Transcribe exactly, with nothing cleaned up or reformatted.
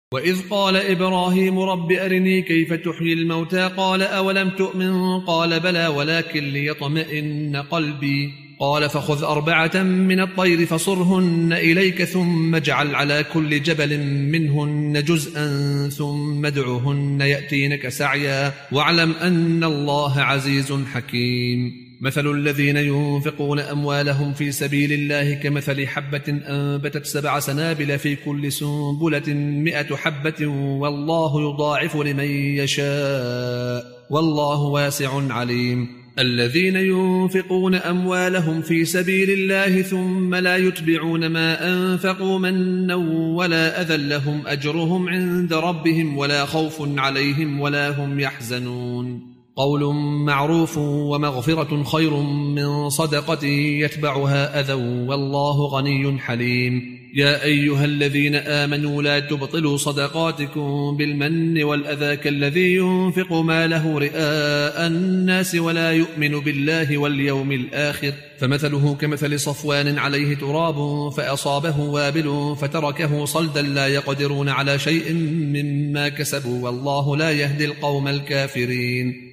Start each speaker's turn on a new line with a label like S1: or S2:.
S1: وإذ قال إبراهيم رب أرني كيف تحيي الموتى قال أولم تؤمن قال بلى ولكن ليطمئن قلبي قال فخذ أربعة من الطير فصرهن إليك ثم اجعل على كل جبل منهن جزءا ثم ادعهن يأتينك سعيا واعلم أن الله عزيز حكيم. مثل الذين ينفقون أموالهم في سبيل الله كمثل حبة أنبتت سبع سنابل في كل سنبلة مئة حبة والله يضاعف لمن يشاء والله واسع عليم. الذين ينفقون أموالهم في سبيل الله ثم لا يتبعون ما أنفقوا منا ولا أذى لهم أجرهم عند ربهم ولا خوف عليهم ولا هم يحزنون. قول معروف ومغفرة خير من صدقة يتبعها أذى والله غني حليم. يا أيها الذين آمنوا لا تبطلوا صدقاتكم بالمن والأذى كالذي ينفق ماله رئاء الناس ولا يؤمن بالله واليوم الآخر فمثله كمثل صفوان عليه تراب فأصابه وابل فتركه صلدا لا يقدرون على شيء مما كسبوا والله لا يهدي القوم الكافرين.